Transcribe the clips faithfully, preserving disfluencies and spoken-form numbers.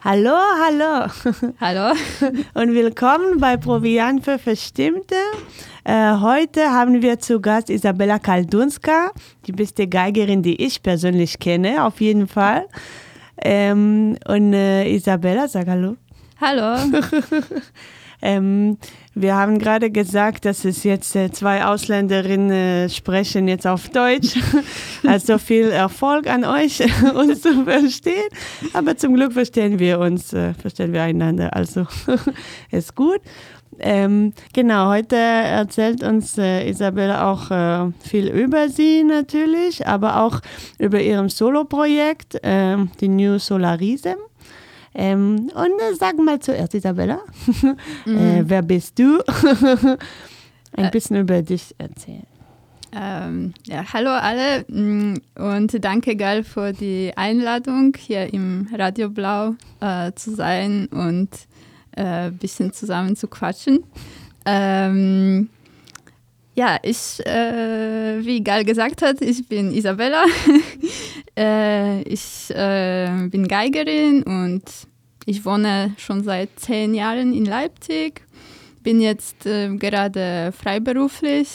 Hallo, hallo. Hallo. Und willkommen bei Proviant für Verstimmte. Äh, heute haben wir zu Gast Isabella Kaldunska, die beste Geigerin, die ich persönlich kenne, auf jeden Fall. Ähm, und äh, Isabella, sag hallo. Hallo. ähm, wir haben gerade gesagt, dass es jetzt äh, zwei Ausländerinnen äh, sprechen jetzt auf Deutsch. Also viel Erfolg an euch, uns zu verstehen. Aber zum Glück verstehen wir uns, äh, verstehen wir einander. Also ist gut. Ähm, genau, heute erzählt uns äh, Isabella auch äh, viel über sie natürlich, aber auch über ihrem Soloprojekt, äh, die New Solarism. Ähm, und äh, sag mal zuerst, Isabella, mhm. äh, wer bist du? Ein bisschen äh, über dich erzählen. Ähm, ja, hallo alle und danke Gal für die Einladung, hier im Radio Blau äh, zu sein und ein äh, bisschen zusammen zu quatschen. Ähm, ja, ich, äh, wie Gal gesagt hat, ich bin Isabella. äh, ich äh, bin Geigerin und ich wohne schon seit zehn Jahren in Leipzig. Bin jetzt äh, gerade freiberuflich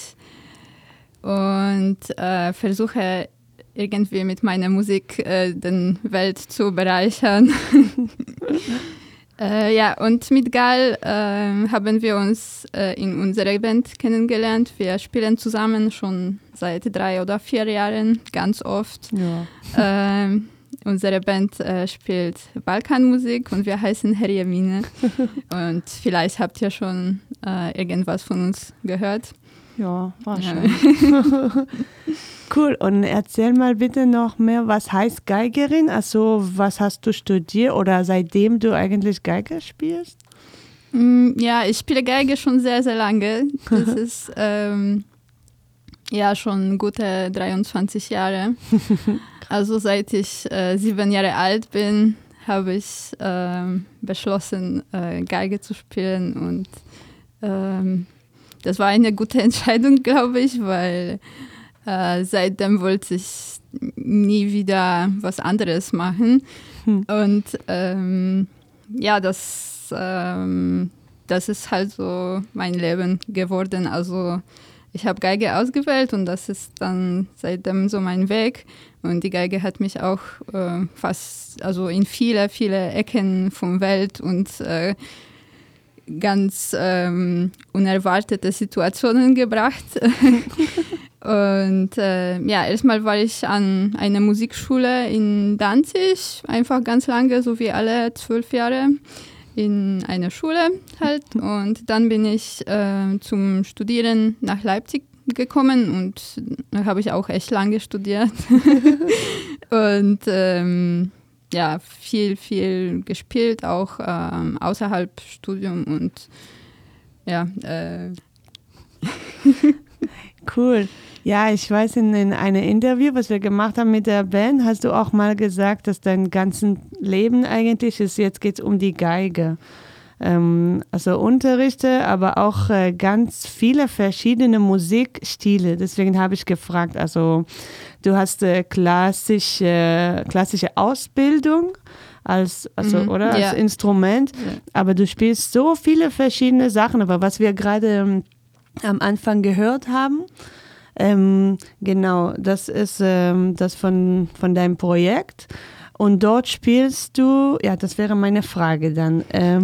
und äh, versuche irgendwie mit meiner Musik äh, die Welt zu bereichern. Äh, ja, und mit Gal äh, haben wir uns äh, in unserer Band kennengelernt. Wir spielen zusammen schon seit drei oder vier Jahren, ganz oft. Ja. Äh, unsere Band äh, spielt Balkanmusik und wir heißen Herjemine. Und vielleicht habt ihr schon äh, irgendwas von uns gehört. Ja, war schon. Ja. Cool, und erzähl mal bitte noch mehr, was heißt Geigerin? Also was hast du studiert oder seitdem du eigentlich Geige spielst? Ja, ich spiele Geige schon sehr, sehr lange. Das ist ähm, ja schon gute dreiundzwanzig Jahre. Also seit ich äh, sieben Jahre alt bin, habe ich äh, beschlossen, äh, Geige zu spielen und ähm, das war eine gute Entscheidung, glaube ich, weil äh, seitdem wollte ich nie wieder was anderes machen. Hm. Und ähm, ja, das, ähm, das ist halt so mein Leben geworden. Also ich habe Geige ausgewählt und das ist dann seitdem so mein Weg. Und die Geige hat mich auch äh, fast, also in viele, viele Ecken von Welt und äh, ganz ähm, unerwartete Situationen gebracht. Und äh, ja, erstmal war ich an einer Musikschule in Danzig, einfach ganz lange, so wie alle zwölf Jahre in einer Schule halt. Und dann bin ich äh, zum Studieren nach Leipzig gekommen und da habe ich auch echt lange studiert. Und ähm, ja, viel, viel gespielt, auch ähm, außerhalb Studium und ja. Äh. Cool. Ja, ich weiß, in, in einem Interview, was wir gemacht haben mit der Band, hast du auch mal gesagt, dass dein ganzes Leben eigentlich ist, jetzt geht es um die Geige. Ähm, also Unterrichte, aber auch äh, ganz viele verschiedene Musikstile. Deswegen habe ich gefragt, also du hast äh, klassische, klassische Ausbildung als, also, mhm, oder, ja, als Instrument, ja, aber du spielst so viele verschiedene Sachen. Aber was wir gerade ähm, am Anfang gehört haben, ähm, genau, das ist ähm, das von, von deinem Projekt. Und dort spielst du, ja, das wäre meine Frage dann, ähm,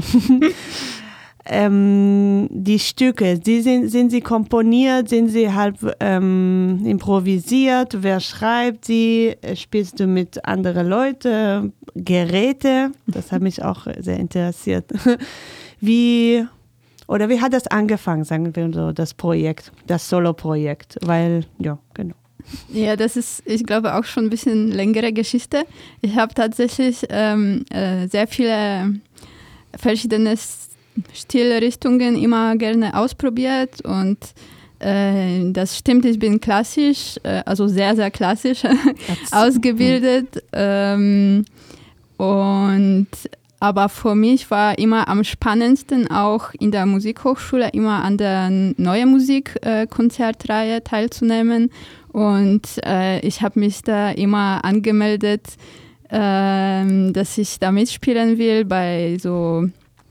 ähm, die Stücke, die sind, sind sie komponiert, sind sie halb ähm, improvisiert, wer schreibt sie, spielst du mit anderen Leuten, Geräte, das hat mich auch sehr interessiert. Wie, oder wie hat das angefangen, sagen wir so, das Projekt, das Solo-Projekt, weil, ja, genau. Ja, das ist, ich glaube, auch schon ein bisschen längere Geschichte. Ich habe tatsächlich ähm, äh, sehr viele verschiedene Stilrichtungen immer gerne ausprobiert und äh, das stimmt, ich bin klassisch, äh, also sehr, sehr klassisch ausgebildet. Ähm, und aber für mich war immer am spannendsten auch in der Musikhochschule immer an der Neue Musik-Konzertreihe äh, teilzunehmen. Und äh, ich habe mich da immer angemeldet ähm, dass ich da mitspielen will bei so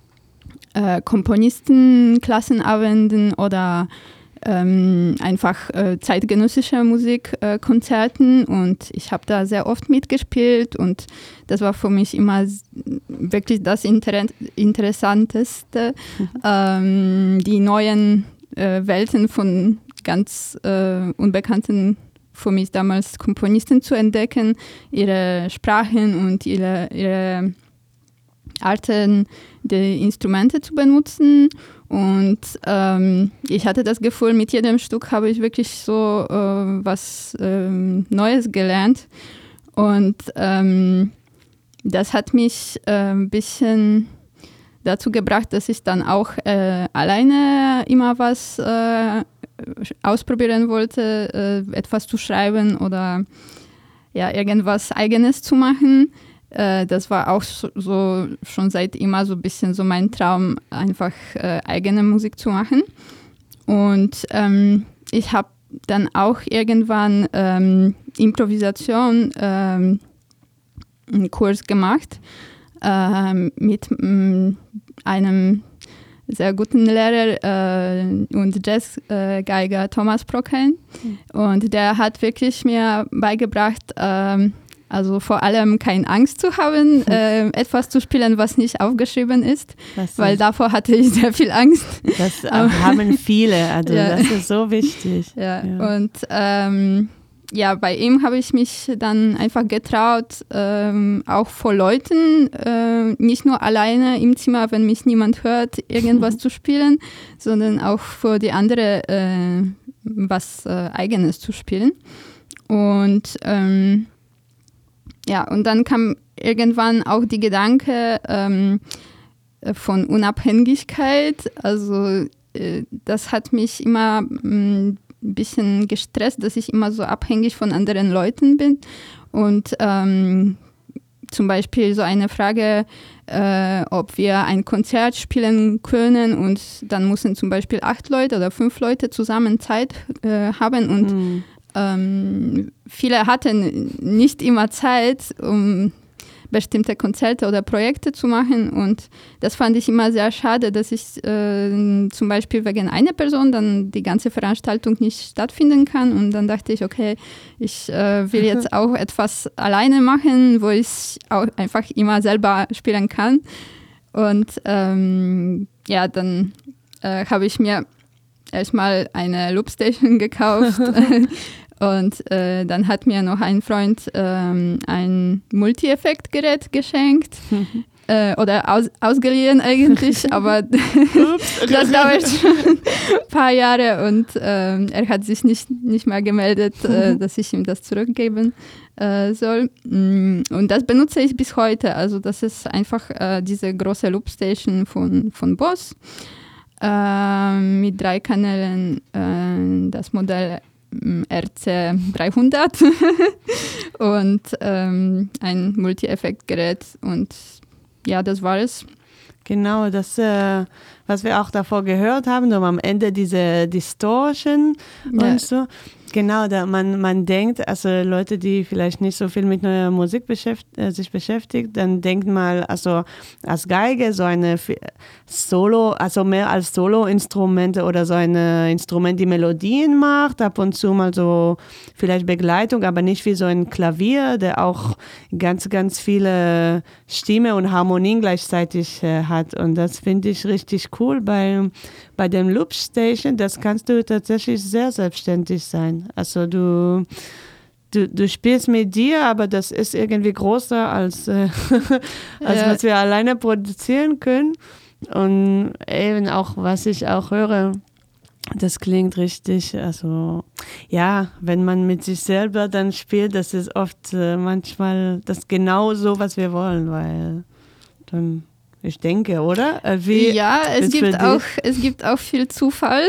äh, Komponistenklassenabenden oder ähm, einfach äh, zeitgenössische Musikkonzerten, äh, und ich habe da sehr oft mitgespielt und das war für mich immer wirklich das Inter- Interessanteste, mhm. ähm, die neuen äh, Welten von ganz äh, unbekannten, für mich damals Komponisten zu entdecken, ihre Sprachen und ihre, ihre Arten, die Instrumente zu benutzen. Und ähm, ich hatte das Gefühl, mit jedem Stück habe ich wirklich so äh, was ähm, Neues gelernt. Und ähm, das hat mich äh, ein bisschen dazu gebracht, dass ich dann auch äh, alleine immer was äh, ausprobieren wollte, äh, etwas zu schreiben oder ja, irgendwas Eigenes zu machen. Das war auch so, so schon seit immer so ein bisschen so mein Traum, einfach äh, eigene Musik zu machen. Und ähm, ich habe dann auch irgendwann ähm, Improvisation ähm, einen Kurs gemacht ähm, mit ähm, einem sehr guten Lehrer äh, und Jazzgeiger äh, Thomas Prokeln. Mhm. Und der hat wirklich mir beigebracht, ähm, also vor allem keine Angst zu haben, äh, etwas zu spielen, was nicht aufgeschrieben ist, ist, weil davor hatte ich sehr viel Angst. Das haben viele, also ja. Das ist so wichtig. Ja. Ja. Und ähm, ja, bei ihm habe ich mich dann einfach getraut, ähm, auch vor Leuten, äh, nicht nur alleine im Zimmer, wenn mich niemand hört, irgendwas zu spielen, sondern auch für die anderen äh, was äh, Eigenes zu spielen. Und ähm, ja, und dann kam irgendwann auch die Gedanke ähm, von Unabhängigkeit. Also äh, das hat mich immer ein bisschen gestresst, dass ich immer so abhängig von anderen Leuten bin. Und ähm, zum Beispiel so eine Frage, äh, ob wir ein Konzert spielen können und dann müssen zum Beispiel acht Leute oder fünf Leute zusammen Zeit äh, haben und mhm. Ähm, viele hatten nicht immer Zeit, um bestimmte Konzerte oder Projekte zu machen, und das fand ich immer sehr schade, dass ich äh, zum Beispiel wegen einer Person dann die ganze Veranstaltung nicht stattfinden kann, und dann dachte ich, okay, ich äh, will jetzt auch etwas alleine machen, wo ich auch einfach immer selber spielen kann, und ähm, ja, dann äh, habe ich mir erstmal eine Loopstation gekauft. Und äh, dann hat mir noch ein Freund ähm, ein Multi-Effekt-Gerät geschenkt. Mhm. Äh, oder aus, ausgeliehen eigentlich, aber das dauert schon ein paar Jahre und ähm, er hat sich nicht, nicht mehr gemeldet, äh, dass ich ihm das zurückgeben äh, soll. Und das benutze ich bis heute. Also das ist einfach äh, diese große Loopstation von, von Boss äh, mit drei Kanälen, äh, das Modell R C dreihundert und ähm, ein Multi-Effekt-Gerät, und ja, das war es. Genau, das, äh, was wir auch davor gehört haben, um am Ende diese Distortion ja. und so. Genau, da man, man denkt, also Leute, die vielleicht nicht so viel mit neuer Musik beschäft, äh, sich beschäftigt, dann denkt mal, also als Geige so eine Solo, also mehr als Solo-Instrumente oder so ein Instrument, die Melodien macht, ab und zu mal so vielleicht Begleitung, aber nicht wie so ein Klavier, der auch ganz, ganz viele Stimme und Harmonien gleichzeitig äh, hat. Und das finde ich richtig cool bei, bei dem Loopstation. Das kannst du tatsächlich sehr selbstständig sein. Also du, du, du spielst mit dir, aber das ist irgendwie größer als, äh, als ja. was wir alleine produzieren können. Und eben auch, was ich auch höre, das klingt richtig, also ja, wenn man mit sich selber dann spielt, das ist oft äh, manchmal das genau so, was wir wollen, weil dann, ich denke, oder? Wie ja, es gibt, auch, es gibt auch viel Zufall,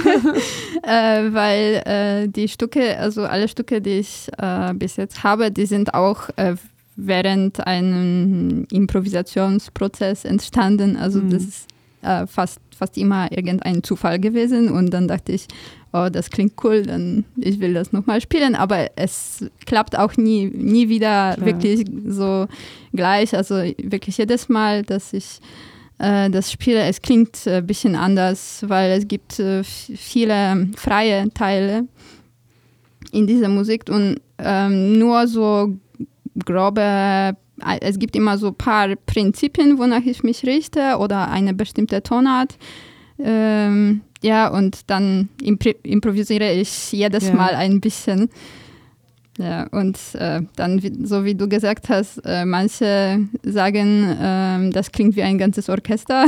äh, weil äh, die Stücke, also alle Stücke, die ich äh, bis jetzt habe, die sind auch äh, während einem Improvisationsprozess entstanden, also mhm. das ist äh, fast, fast immer irgendein Zufall gewesen, und dann dachte ich, oh, das klingt cool, dann ich will das nochmal spielen, aber es klappt auch nie, nie wieder Klar. wirklich so gleich, also wirklich jedes Mal, dass ich äh, das spiele, es klingt ein bisschen anders, weil es gibt äh, viele freie Teile in dieser Musik und ähm, nur so grobe, es gibt immer so ein paar Prinzipien, wonach ich mich richte oder eine bestimmte Tonart. Ähm, ja, und dann impro- improvisiere ich jedes ja. Mal ein bisschen. Ja, und äh, dann, wie, so wie du gesagt hast, äh, manche sagen, äh, das klingt wie ein ganzes Orchester.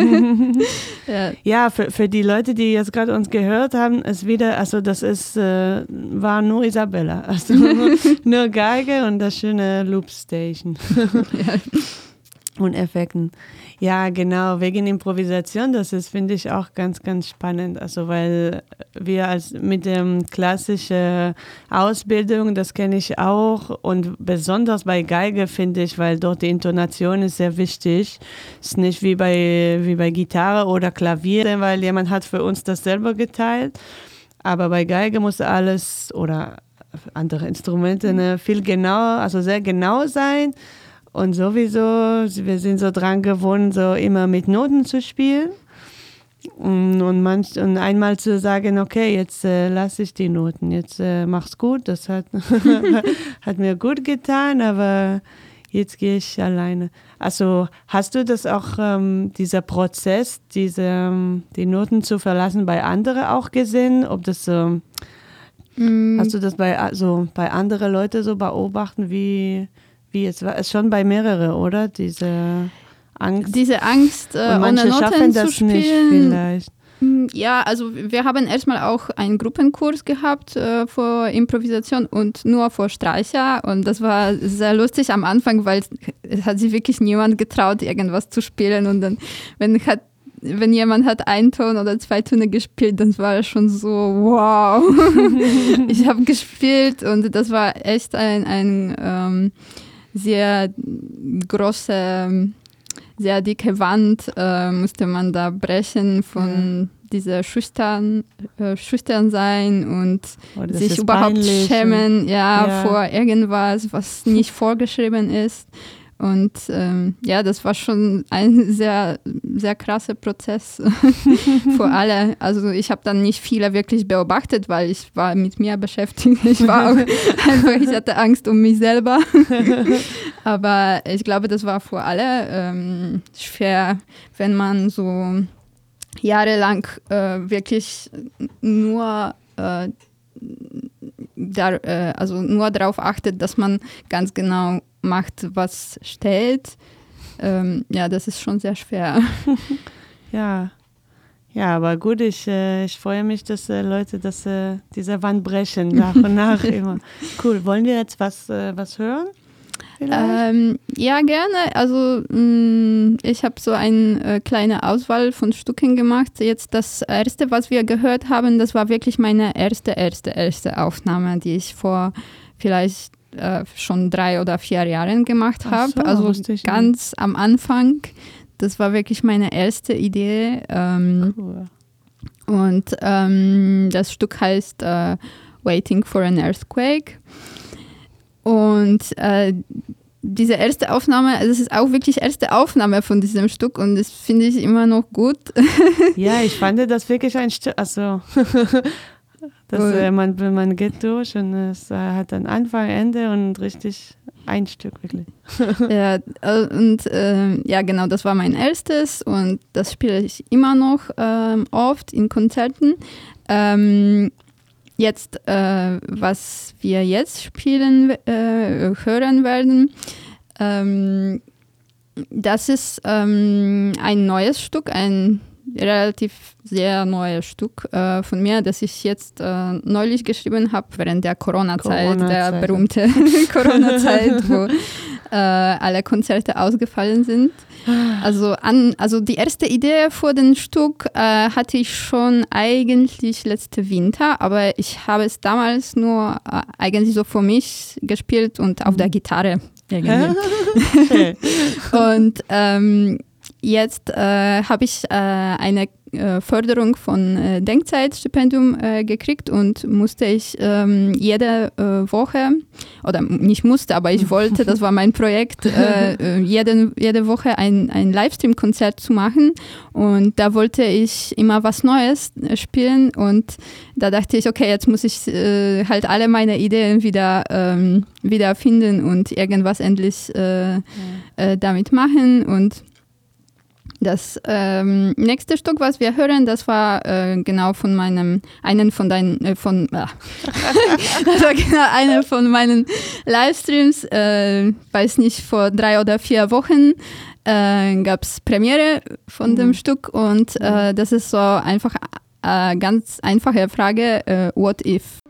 ja, ja für, für die Leute, die jetzt gerade uns gehört haben, ist wieder, also das ist, äh, war nur Isabella. Also nur, nur Geige und das schöne Loopstation. ja. Und Effekten. Ja, genau, wegen Improvisation, das ist, finde ich, auch ganz, ganz spannend. Also, weil wir als mit der klassischen Ausbildung, das kenne ich auch und besonders bei Geige, finde ich, weil dort die Intonation ist sehr wichtig. Ist nicht wie bei, wie bei Gitarre oder Klavier, weil jemand hat für uns das selber geteilt. Aber bei Geige muss alles oder andere Instrumente ne, viel genauer, also sehr genau sein. Und sowieso, wir sind so dran gewohnt, so immer mit Noten zu spielen und, und, manch, und einmal zu sagen, okay, jetzt äh, lasse ich die Noten, jetzt äh, mach's gut, das hat, hat mir gut getan, aber jetzt gehe ich alleine. Also hast du das auch, ähm, dieser Prozess, diese, die Noten zu verlassen, bei anderen auch gesehen, ob das so, mm. hast du das bei, also bei anderen Leuten so beobachten, wie Wie es war es schon bei mehreren, oder? Diese Angst. Diese Angst, äh, und manche ohne Noten schaffen das zu spielen. Nicht vielleicht. Ja, also wir haben erstmal auch einen Gruppenkurs gehabt äh, für Improvisation und nur für Streicher. Und das war sehr lustig am Anfang, weil es hat sich wirklich niemand getraut, irgendwas zu spielen. Und dann, wenn hat wenn jemand hat einen Ton oder zwei Töne gespielt, dann war es schon so, wow, ich habe gespielt und das war echt ein, ein ähm, sehr große, sehr dicke Wand, äh, musste man da brechen von ja. dieser schüchtern, äh, schüchtern sein und oh, sich überhaupt peinlich. schämen ja, ja. vor irgendwas, was nicht vorgeschrieben ist. Und ähm, ja, das war schon ein sehr, sehr krasser Prozess für alle. Also ich habe dann nicht viele wirklich beobachtet, weil ich war mit mir beschäftigt. Ich war auch einfach, ich hatte Angst um mich selber. Aber ich glaube, das war für alle ähm, schwer, wenn man so jahrelang äh, wirklich nur äh, da, äh, also nur darauf achtet, dass man ganz genau macht, was steht. Ähm, ja, das ist schon sehr schwer. Ja, ja, aber gut, ich, äh, ich freue mich, dass äh, Leute das, äh, diese Wand brechen, nach und nach immer. Cool, wollen wir jetzt was, äh, was hören? Ähm, ja, gerne. Also mh, ich habe so eine äh, kleine Auswahl von Stücken gemacht. Jetzt das erste, was wir gehört haben, das war wirklich meine erste, erste, erste Aufnahme, die ich vor vielleicht äh, schon drei oder vier Jahren gemacht habe. So, also ganz nicht. Am Anfang. Das war wirklich meine erste Idee. Ähm, cool. Und ähm, das Stück heißt äh, Waiting for an Earthquake. Und äh, diese erste Aufnahme, also es ist auch wirklich erste Aufnahme von diesem Stück und das finde ich immer noch gut. Ja, ich fand das wirklich ein Stück, also das, äh, man, man geht durch und es äh, hat dann Anfang, Ende und richtig ein Stück wirklich. Ja, und äh, ja genau, das war mein erstes und das spiele ich immer noch ähm, oft in Konzerten. Ähm, Jetzt, äh, was wir jetzt spielen, äh, hören werden, ähm, das ist ähm, ein neues Stück, ein relativ sehr neues Stück äh, von mir, das ich jetzt äh, neulich geschrieben habe, während der Corona-Zeit, Corona-Zeit. der berühmte Corona-Zeit, wo äh, alle Konzerte ausgefallen sind. Also, an, also die erste Idee für den Stück äh, hatte ich schon eigentlich letzten Winter, aber ich habe es damals nur äh, eigentlich so für mich gespielt und auf der Gitarre irgendwie. Und ähm, jetzt äh, habe ich äh, eine äh, Förderung von äh, Denkzeitstipendium äh, gekriegt und musste ich ähm, jede äh, Woche, oder nicht musste, aber ich wollte, das war mein Projekt, äh, jede, jede Woche ein, ein Livestream-Konzert zu machen. Und da wollte ich immer was Neues äh, spielen und da dachte ich, okay, jetzt muss ich äh, halt alle meine Ideen wieder, ähm, wieder finden und irgendwas endlich äh, ja. äh, damit machen. Und das ähm, nächste Stück, was wir hören, das war äh, genau von meinem, einen von deinen, äh, von, äh, das war genau einer von meinen Livestreams, äh, weiß nicht, vor drei oder vier Wochen äh, gab es Premiere von mhm. dem Stück und äh, das ist so einfach eine ganz einfache Frage, äh, what if?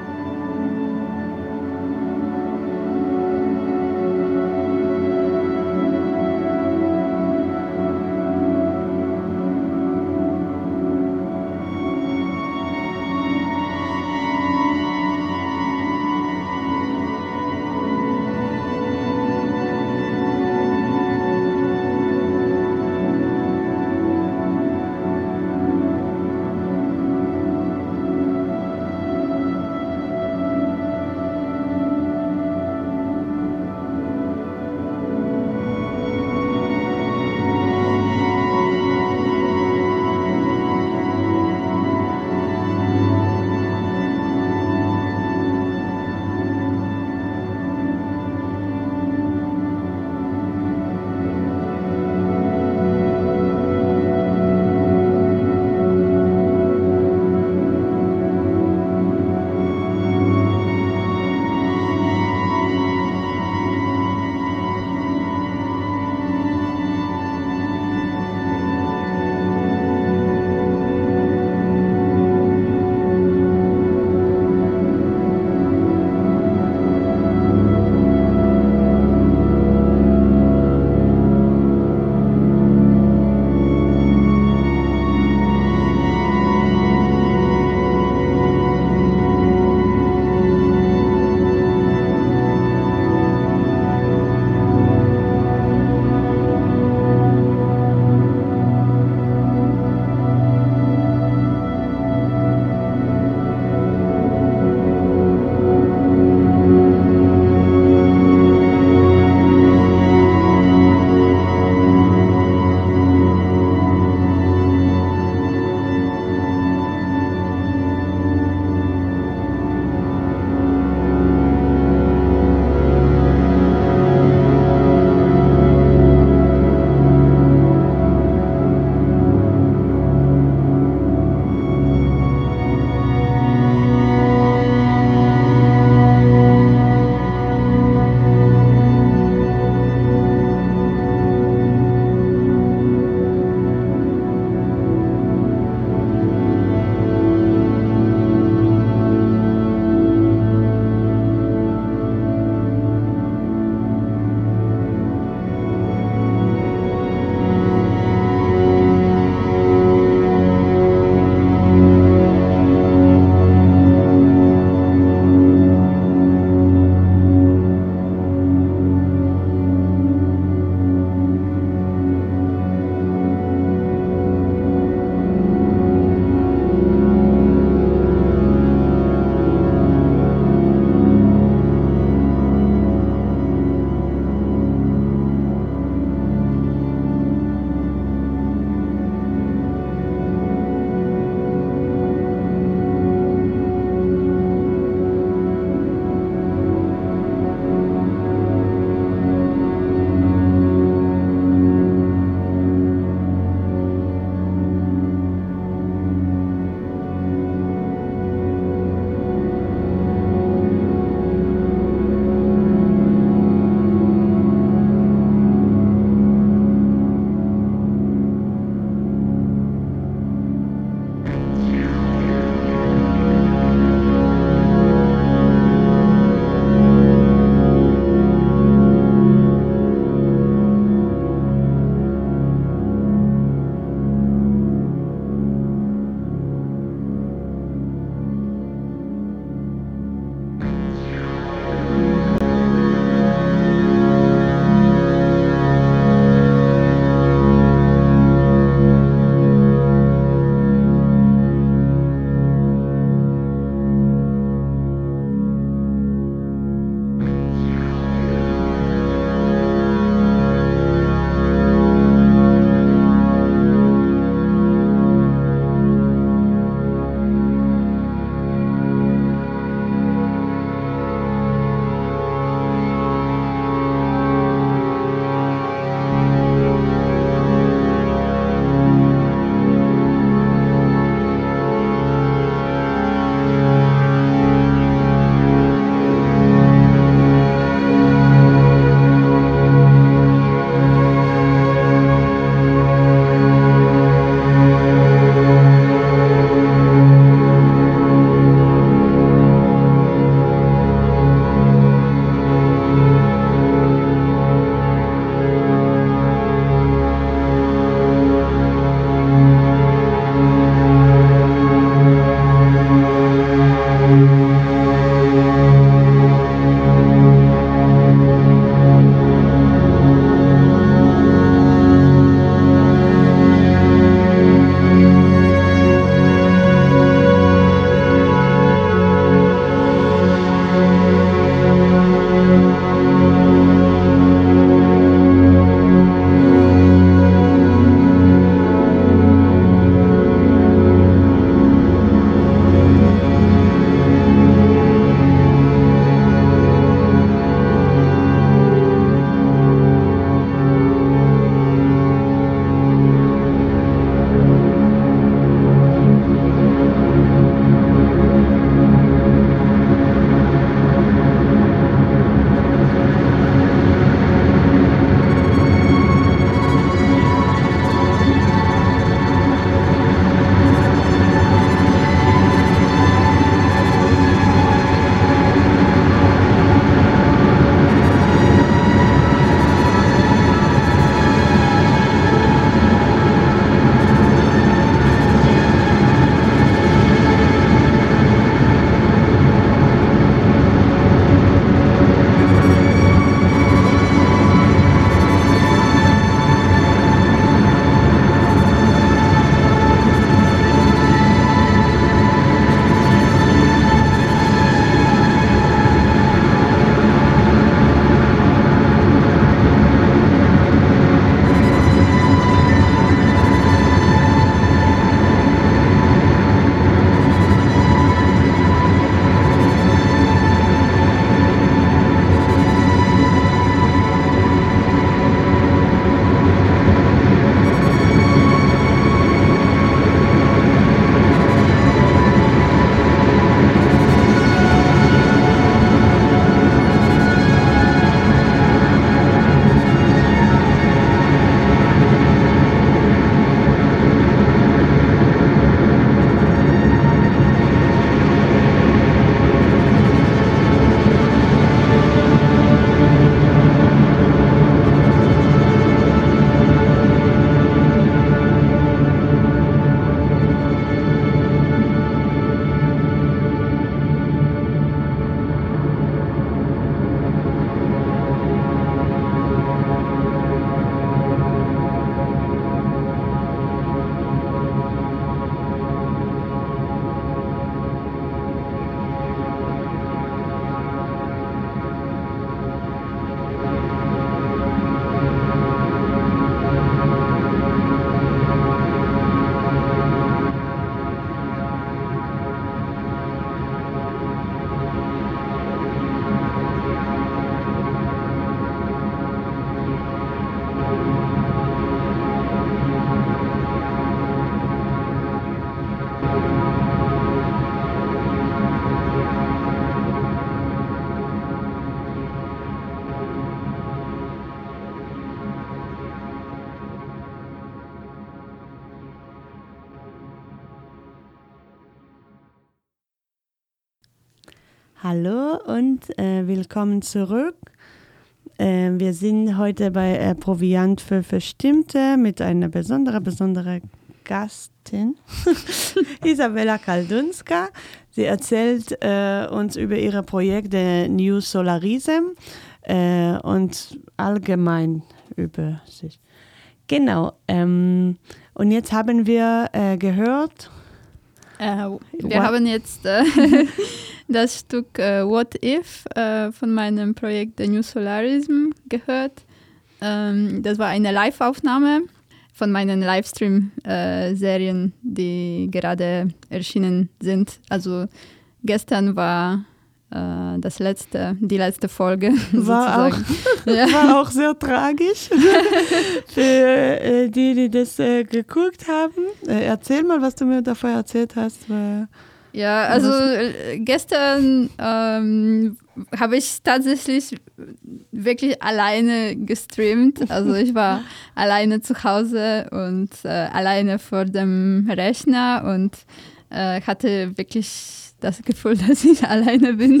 Hallo und äh, willkommen zurück. Äh, wir sind heute bei äh, Proviant für Verstimmte mit einer besonderen, besonderen Gastin, Isabella Kaldunska. Sie erzählt äh, uns über ihre Projekte New Solarism äh, und allgemein über sich. Genau. Ähm, und jetzt haben wir äh, gehört. Äh, wir What? haben jetzt äh, das Stück äh, What If äh, von meinem Projekt The New Solarism gehört. Ähm, das war eine Live-Aufnahme von meinen Livestream-Serien, äh, die gerade erschienen sind. Also gestern war äh, das letzte, die letzte Folge. War, auch, ja. war auch sehr tragisch für äh, die, die das äh, geguckt haben. Äh, erzähl mal, was du mir davor erzählt hast. Weil Ja, also äh, gestern ähm, habe ich tatsächlich wirklich alleine gestreamt. Also ich war alleine zu Hause und äh, alleine vor dem Rechner und äh, hatte wirklich das Gefühl, dass ich alleine bin.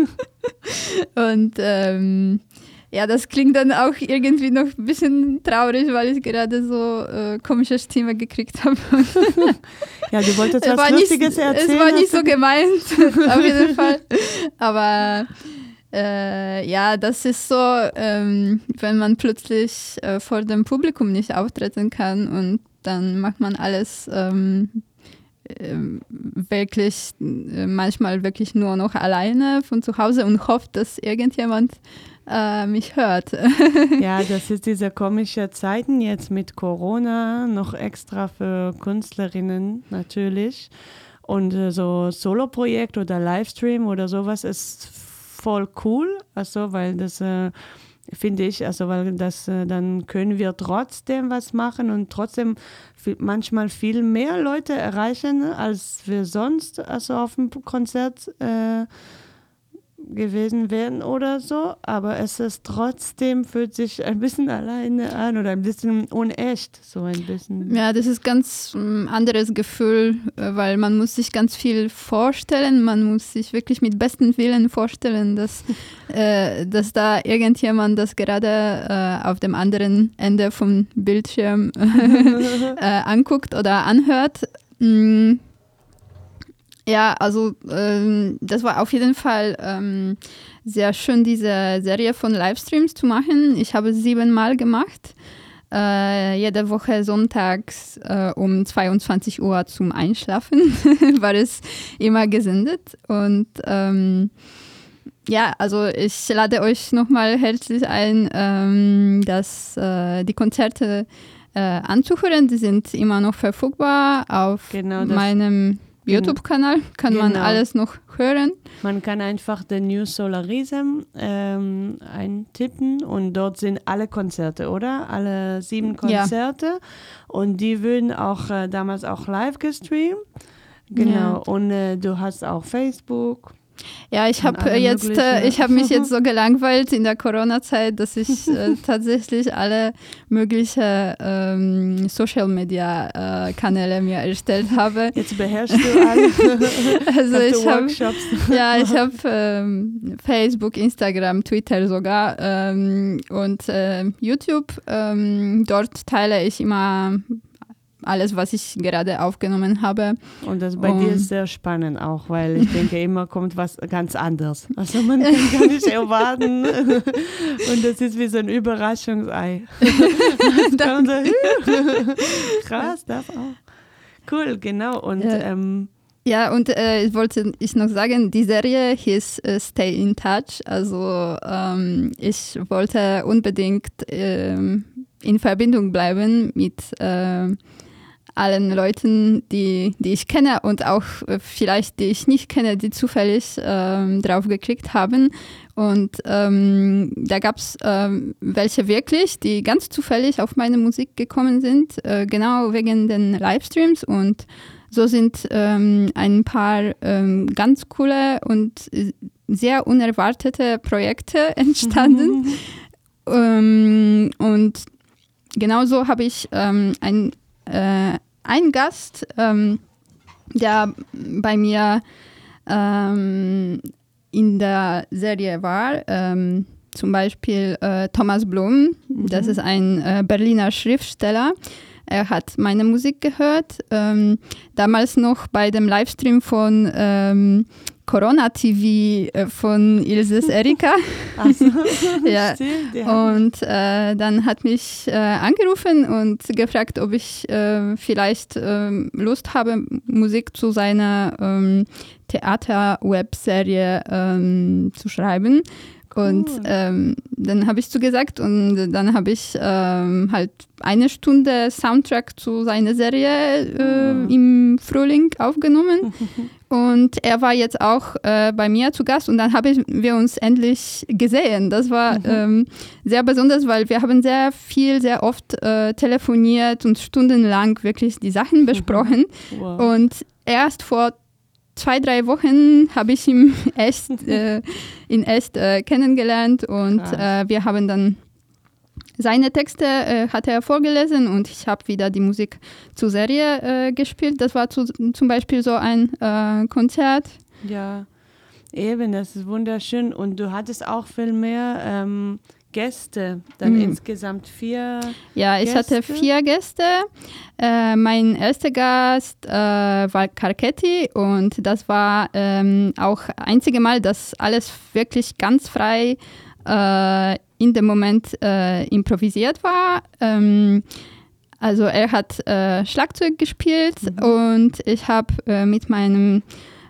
Und ähm, ja, das klingt dann auch irgendwie noch ein bisschen traurig, weil ich gerade so äh, komische Stimme gekriegt habe. Ja, du wolltest was Lustiges nicht, erzählen. Es war nicht so gemeint, auf jeden Fall. Aber äh, ja, das ist so, ähm, wenn man plötzlich äh, vor dem Publikum nicht auftreten kann und dann macht man alles ähm, äh, wirklich, äh, manchmal wirklich nur noch alleine von zu Hause und hofft, dass irgendjemand äh, mich hört. Ja, das ist diese komische Zeiten jetzt mit Corona, noch extra für Künstlerinnen natürlich. Und äh, so Solo-Projekt oder Livestream oder sowas ist voll cool, also weil das äh, finde ich, also weil das äh, dann können wir trotzdem was machen und trotzdem viel, manchmal viel mehr Leute erreichen, als wir sonst also auf dem Konzert äh, gewesen wären oder so, aber es ist trotzdem, fühlt sich ein bisschen alleine an oder ein bisschen unecht, so ein bisschen. Ja, das ist ganz ein anderes Gefühl, weil man muss sich ganz viel vorstellen, man muss sich wirklich mit bestem Willen vorstellen, dass, äh, dass da irgendjemand das gerade äh, auf dem anderen Ende vom Bildschirm äh, anguckt oder anhört. Mm. Ja, also ähm, das war auf jeden Fall ähm, sehr schön, diese Serie von Livestreams zu machen. Ich habe es siebenmal gemacht, äh, jede Woche sonntags äh, um zweiundzwanzig Uhr zum Einschlafen war es immer gesendet. Und ähm, ja, also ich lade euch nochmal herzlich ein, ähm, dass äh, die Konzerte äh, anzuhören. Die sind immer noch verfügbar auf genau meinem YouTube-Kanal, kann genau. man alles noch hören. Man kann einfach den New Solarism ähm, eintippen und dort sind alle Konzerte, oder? Alle sieben Konzerte. Ja. Und die würden auch äh, damals auch live gestreamt. Genau. Ja. Und äh, du hast auch Facebook. Ja, ich habe jetzt, äh, ich habe mich jetzt so gelangweilt in der Corona-Zeit, dass ich äh, tatsächlich alle möglichen ähm, Social-Media-Kanäle mir erstellt habe. Jetzt beherrschst du alle. Also hast ich habe, ja, ich habe ähm, Facebook, Instagram, Twitter sogar ähm, und äh, YouTube. Ähm, dort teile ich immer alles, was ich gerade aufgenommen habe. Und das bei um, dir ist sehr spannend auch, weil ich denke, immer kommt was ganz anderes. Also man kann gar nicht erwarten. Und das ist wie so ein Überraschungsei. Krass, das auch. Cool, genau. Und ja. ähm, Ja, und äh, ich wollte ich noch sagen, die Serie hieß äh, Stay in Touch. Also ähm, ich wollte unbedingt ähm, in Verbindung bleiben mit äh, allen Leuten, die, die ich kenne und auch äh, vielleicht die ich nicht kenne, die zufällig ähm, drauf geklickt haben. Und ähm, da gab es ähm, welche wirklich, die ganz zufällig auf meine Musik gekommen sind, äh, genau wegen den Livestreams. Und so sind ähm, ein paar ähm, ganz coole und sehr unerwartete Projekte entstanden. Mhm. Ähm, und genauso habe ich ähm, ein, äh, einen Gast, ähm, der bei mir ähm, in der Serie war. Ähm, zum Beispiel äh, Thomas Blum, mhm. das ist ein äh, Berliner Schriftsteller. Er hat meine Musik gehört, ähm, damals noch bei dem Livestream von ähm, Corona-T V äh, von Ilses Erika. Ach so, ja. Stimmt, Und äh, dann hat mich äh, angerufen und gefragt, ob ich äh, vielleicht äh, Lust habe, Musik zu seiner ähm, Theater-Webserie ähm, zu schreiben. Und cool. ähm, dann habe ich zugesagt und dann habe ich ähm, halt eine Stunde Soundtrack zu seiner Serie äh, mhm. im Frühling aufgenommen. Und er war jetzt auch äh, bei mir zu Gast und dann haben wir uns endlich gesehen. Das war mhm. ähm, sehr besonders, weil wir haben sehr viel, sehr oft äh, telefoniert und stundenlang wirklich die Sachen besprochen. Mhm. Wow. Und erst vor zwei, drei Wochen habe ich ihn echt, äh, in echt äh, kennengelernt und äh, wir haben dann seine Texte äh, hat er vorgelesen und ich habe wieder die Musik zur Serie äh, gespielt. Das war zu, zum Beispiel so ein äh, Konzert. Ja, eben, das ist wunderschön. Und du hattest auch viel mehr ähm, Gäste, dann mhm. insgesamt vier Ja, ich Gäste. hatte vier Gäste. Äh, mein erster Gast äh, war Carcetti und das war ähm, auch einzige Mal, dass alles wirklich ganz frei äh, in dem Moment äh, improvisiert war. Ähm, also er hat äh, Schlagzeug gespielt mhm. und ich habe äh, mit meinem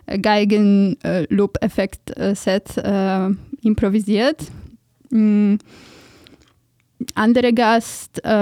Geigen-Loop-Effekt-Set äh, improvisiert. Mm. Andere Gast äh,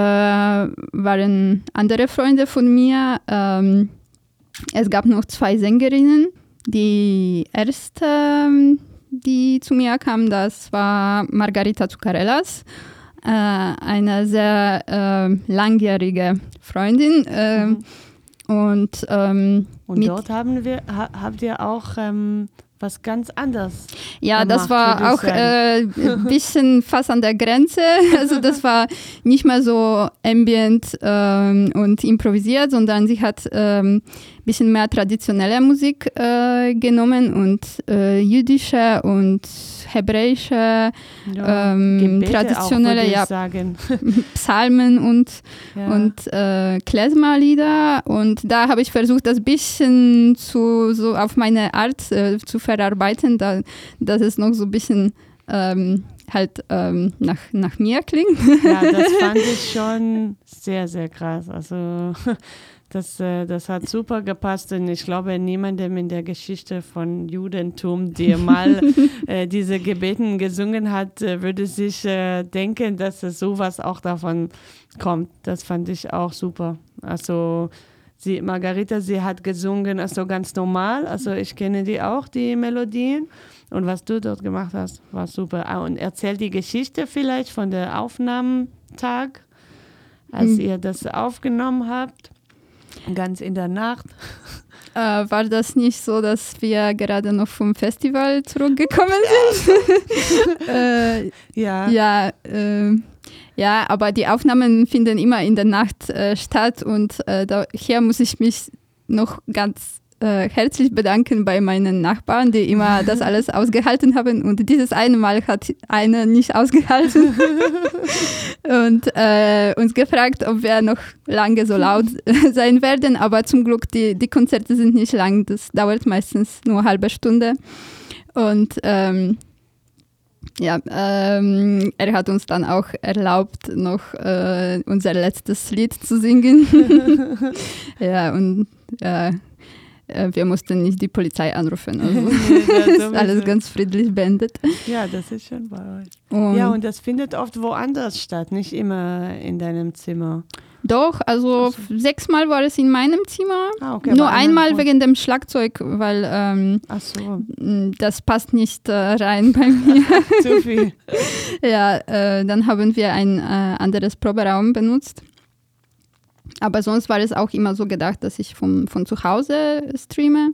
waren andere Freunde von mir. Ähm, es gab noch zwei Sängerinnen. Die erste, die zu mir kam, das war Margarita Zuccarellas, äh, eine sehr äh, langjährige Freundin. Äh, mhm. Und, ähm, und dort haben wir, ha, habt ihr auch ähm, was ganz anderes Ja, gemacht, das war auch äh, ein bisschen fast an der Grenze. Also das war nicht mehr so ambient ähm, und improvisiert, sondern sie hat ein ähm, bisschen mehr traditionelle Musik äh, genommen und äh, jüdische und hebräische, ja, ähm, traditionelle auch, ja, sagen. Psalmen und, ja. und äh, Klezmer-Lieder. Und da habe ich versucht, das bisschen zu, so auf meine Art äh, zu verarbeiten, da, dass es noch so ein bisschen ähm, halt ähm, nach, nach mir klingt. Ja, das fand ich schon sehr, sehr krass. Also Das, äh, das hat super gepasst und ich glaube, niemandem in der Geschichte von Judentum, der mal äh, diese Gebeten gesungen hat, äh, würde sich äh, denken, dass es sowas auch davon kommt. Das fand ich auch super. Also sie, Margarita, sie hat gesungen, also ganz normal. Also ich kenne die auch, die Melodien. Und was du dort gemacht hast, war super. Ah, und erzähl die Geschichte vielleicht von der Aufnahmetag, als mhm. ihr das aufgenommen habt. Ganz in der Nacht. Äh, war das nicht so, dass wir gerade noch vom Festival zurückgekommen sind? äh, ja. Ja, äh, ja, aber die Aufnahmen finden immer in der Nacht äh, statt und äh, daher muss ich mich noch ganz äh, herzlich bedanken bei meinen Nachbarn, die immer das alles ausgehalten haben und dieses eine Mal hat einer nicht ausgehalten und äh, uns gefragt, ob wir noch lange so laut sein werden, aber zum Glück, die, die Konzerte sind nicht lang, das dauert meistens nur eine halbe Stunde und ähm, ja, ähm, er hat uns dann auch erlaubt, noch äh, unser letztes Lied zu singen. Ja, und äh, wir mussten nicht die Polizei anrufen. Also nee, ist alles ganz friedlich beendet. Ja, das ist schon bei euch. Und ja, und das findet oft woanders statt, nicht immer in deinem Zimmer. Doch, also so. sechsmal war es in meinem Zimmer. Ah, okay, nur einmal wegen dem Schlagzeug, weil ähm, Ach so. das passt nicht äh, rein bei mir. Zu viel. Ja, äh, dann haben wir ein äh, anderes Proberaum benutzt. Aber sonst war es auch immer so gedacht, dass ich vom, von zu Hause streame.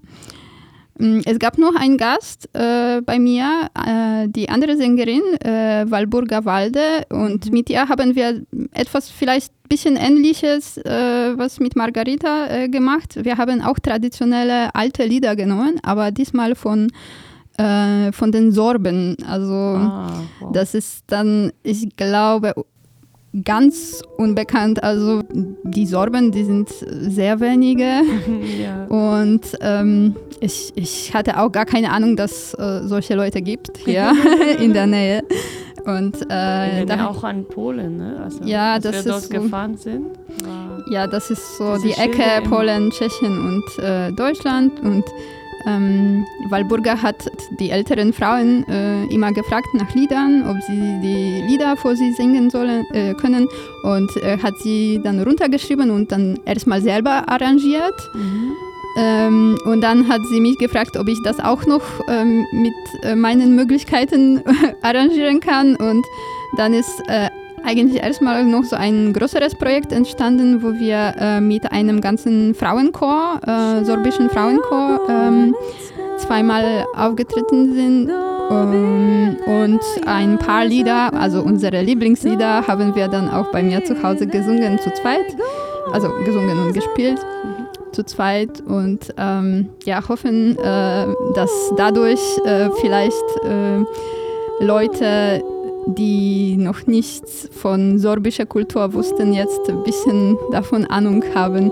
Es gab noch einen Gast äh, bei mir, äh, die andere Sängerin, äh, Walburga Walde. Und mhm. mit ihr haben wir etwas vielleicht ein bisschen Ähnliches, äh, was mit Margarita äh, gemacht. Wir haben auch traditionelle alte Lieder genommen, aber diesmal von äh, von den Sorben. Also Ah, wow. das ist dann, ich glaube, ganz unbekannt. Also die Sorben, die sind sehr wenige. Ja. Und ähm, ich, ich hatte auch gar keine Ahnung, dass äh, solche Leute gibt hier in der Nähe. Und äh, Und dann da, auch an Polen, ne? Also, Ja, als das wir ist dort so- gefahren sind. War ja, das ist so Diese die Schilder Ecke im- Polen, Tschechien und äh, Deutschland. Und ähm, Walburga hat die älteren Frauen äh, immer gefragt nach Liedern, ob sie die Lieder vor sie singen sollen, äh, können. Und äh, hat sie dann runtergeschrieben und dann erstmal selber arrangiert. Mhm. Ähm, und dann hat sie mich gefragt, ob ich das auch noch ähm, mit äh, meinen Möglichkeiten arrangieren kann. Und dann ist äh, eigentlich erstmal noch so ein größeres Projekt entstanden, wo wir äh, mit einem ganzen Frauenchor, äh, sorbischen Frauenchor, ähm, zweimal aufgetreten sind. Ähm, und ein paar Lieder, also unsere Lieblingslieder, haben wir dann auch bei mir zu Hause gesungen, zu zweit. Also gesungen und gespielt zu zweit und ähm, ja, hoffen, äh, dass dadurch äh, vielleicht äh, Leute, die noch nichts von sorbischer Kultur wussten, jetzt ein bisschen davon Ahnung haben.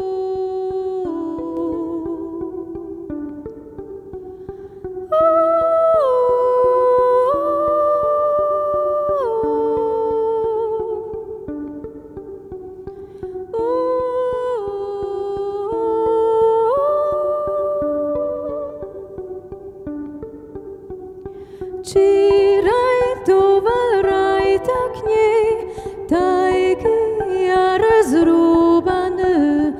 Číraj doval raj tak nie, tajky a rozrúbané,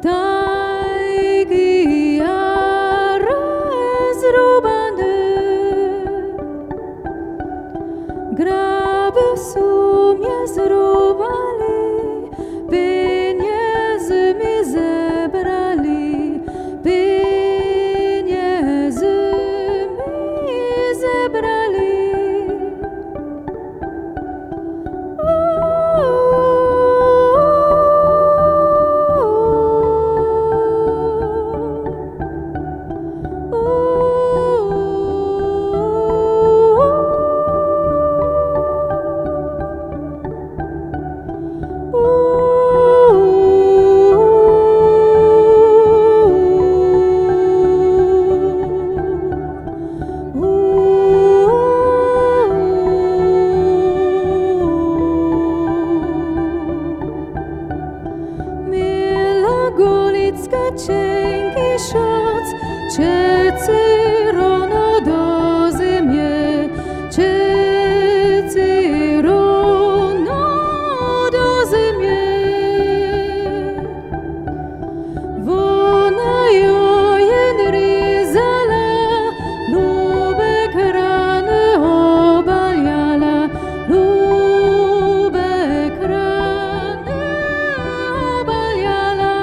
tajky a rozrúbané. Graby sú mne zrúbali, peniaze mi zebrali, peniaze mi zebrali. Mila golicka cienki szoc, Čeci rono do ziemie, Čeci rono do ziemie. Wona jo jen rizala, lubek rany obaljala, lubek rany obaljala.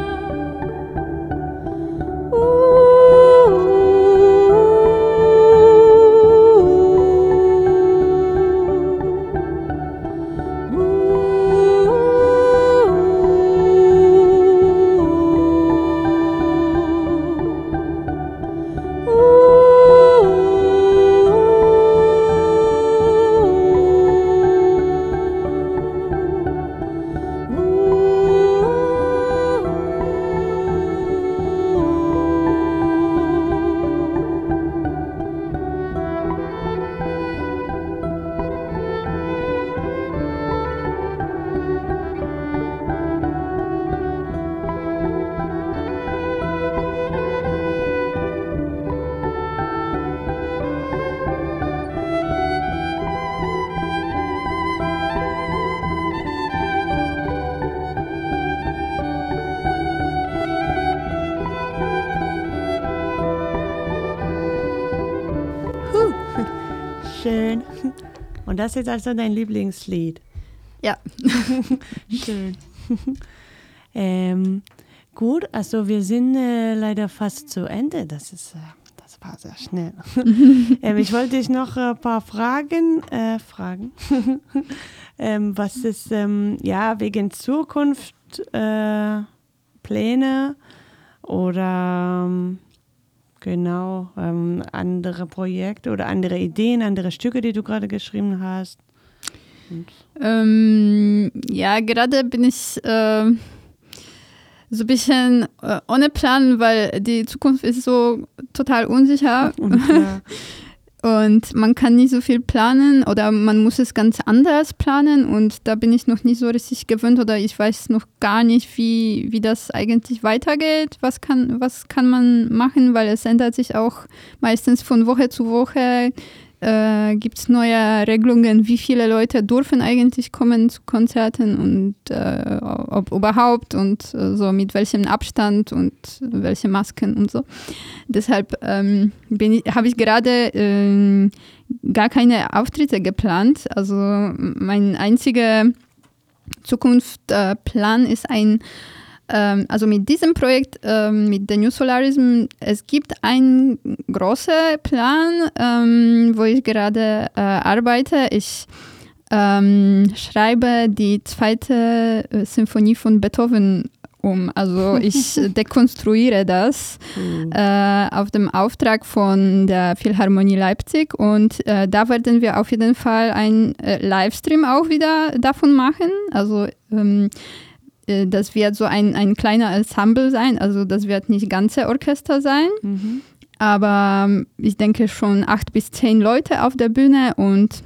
Huh. Schön. Und das ist also dein Lieblingslied. Ja. Schön. ähm, gut, also wir sind äh, leider fast zu Ende. Das ist, äh, das war sehr schnell. ähm, ich wollte dich noch ein paar Fragen äh, fragen. ähm, was ist ähm, ja wegen Zukunft äh, Pläne oder ähm, genau, ähm, andere Projekte oder andere Ideen, andere Stücke, die du gerade geschrieben hast? Ähm, ja, gerade bin ich äh, so ein bisschen äh, ohne Plan, weil die Zukunft ist so total unsicher. Ja. Und man kann nicht so viel planen oder man muss es ganz anders planen und da bin ich noch nicht so richtig gewöhnt oder ich weiß noch gar nicht, wie, wie das eigentlich weitergeht. Was kann, was kann man machen, weil es ändert sich auch meistens von Woche zu Woche. Äh, gibt es neue Regelungen, wie viele Leute dürfen eigentlich kommen zu Konzerten und äh, ob überhaupt und äh, so mit welchem Abstand und welche Masken und so. Deshalb ähm, habe ich gerade äh, gar keine Auftritte geplant. Also mein einziger Zukunftsplan äh, ist ein Also mit diesem Projekt, ähm, mit The New Solarism, es gibt einen großen Plan, ähm, wo ich gerade äh, arbeite. Ich ähm, schreibe die zweite äh, Symphonie von Beethoven um. Also ich dekonstruiere das mhm. äh, auf dem Auftrag von der Philharmonie Leipzig und äh, da werden wir auf jeden Fall einen äh, Livestream auch wieder davon machen. Also ähm, das wird so ein, ein kleiner Ensemble sein, also das wird nicht ganze Orchester sein, mhm. aber ich denke schon acht bis zehn Leute auf der Bühne und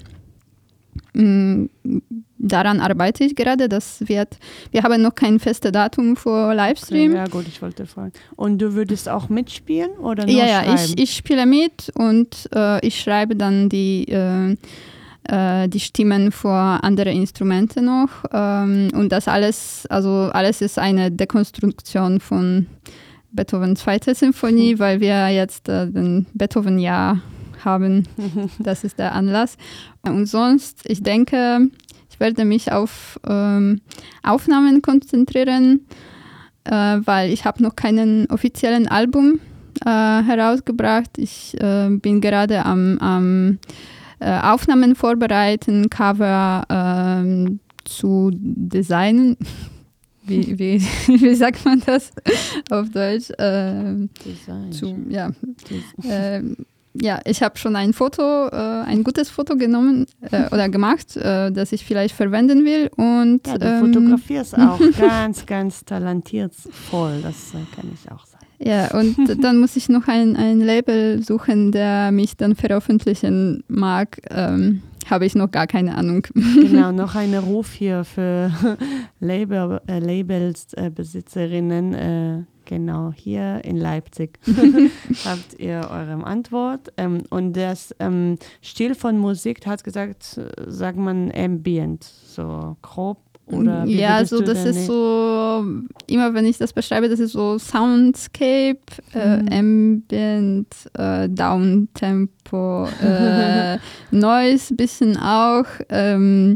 mh, daran arbeite ich gerade. Das wird, wir haben noch kein festes Datum für Livestream. Okay, ja gut, ich wollte fragen. Und du würdest auch mitspielen oder nur ja, schreiben? Ja, ich, ich spiele mit und äh, ich schreibe dann die äh, die Stimmen für andere Instrumente noch ähm, und das alles, also alles ist eine Dekonstruktion von Beethovens zweite Symphonie, weil wir jetzt äh, den Beethoven-Jahr haben. Das ist der Anlass. Und sonst, ich denke, ich werde mich auf ähm, Aufnahmen konzentrieren, äh, weil ich habe noch keinen offiziellen Album äh, herausgebracht. Ich äh, bin gerade am, am Aufnahmen vorbereiten, Cover ähm, zu designen. Wie, wie, wie sagt man das auf Deutsch? Ähm, Design. Zu, ja. Ähm, ja, ich habe schon ein Foto, äh, ein gutes Foto genommen äh, oder gemacht, äh, das ich vielleicht verwenden will. Und, ja, du ähm, fotografierst auch ganz, ganz talentiert voll. Das äh, kann ich auch sagen. Ja, und dann muss ich noch ein, ein Label suchen, der mich dann veröffentlichen mag. Ähm, habe ich noch gar keine Ahnung. Genau, noch ein Ruf hier für Label, äh, Labelsbesitzerinnen. Äh, genau, hier in Leipzig habt ihr eure Antwort. Ähm, und das ähm, Stil von Musik, hat gesagt, sagt man Ambient, so grob. Oder wie ja, so das ist so, immer wenn ich das beschreibe, das ist so Soundscape, äh, mhm. Ambient, äh, Downtempo, äh, Noise bisschen auch, ähm,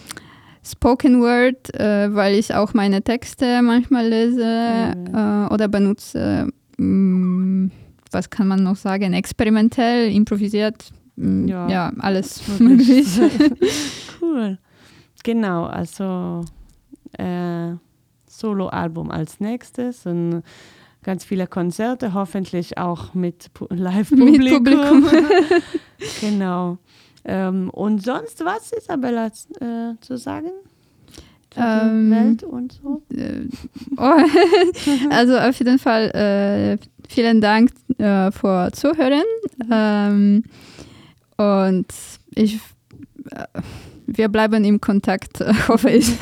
Spoken Word, äh, weil ich auch meine Texte manchmal lese mhm. äh, oder benutze, mh, was kann man noch sagen, experimentell, improvisiert, mh, ja. ja, alles möglich. Cool. Genau, also äh, Soloalbum als nächstes und ganz viele Konzerte, hoffentlich auch mit Live-Publikum. Mit Publikum. Genau. Ähm, und sonst was, Isabella, äh, zu sagen? Zu ähm, der Welt und so? Äh, oh, also auf jeden Fall äh, vielen Dank äh, für Zuhören. Ähm, und ich äh, wir bleiben im Kontakt, hoffe ich.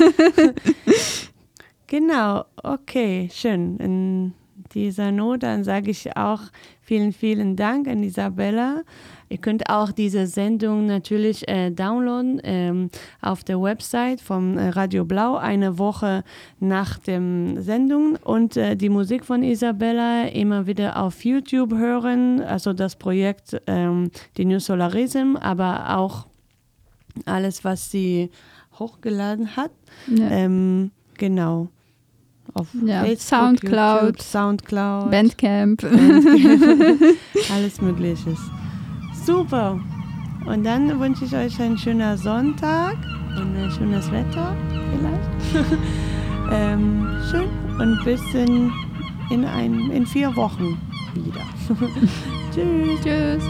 Genau, okay, schön. In dieser Not, dann sage ich auch vielen, vielen Dank an Isabella. Ihr könnt auch diese Sendung natürlich äh, downloaden ähm, auf der Website vom äh, Radio Blau, eine Woche nach der Sendung. Und äh, die Musik von Isabella immer wieder auf YouTube hören, also das Projekt ähm, The New Solarism, aber auch alles, was sie hochgeladen hat. Ja. Ähm, genau. Auf ja, Facebook, Soundcloud, YouTube, Soundcloud, Bandcamp. Bandcamp. Alles Mögliche. Super. Und dann wünsche ich euch einen schönen Sonntag und ein schönes Wetter vielleicht. ähm, schön. Und bis in, in, ein, in vier Wochen. wieder. Tschüss. Tschüss.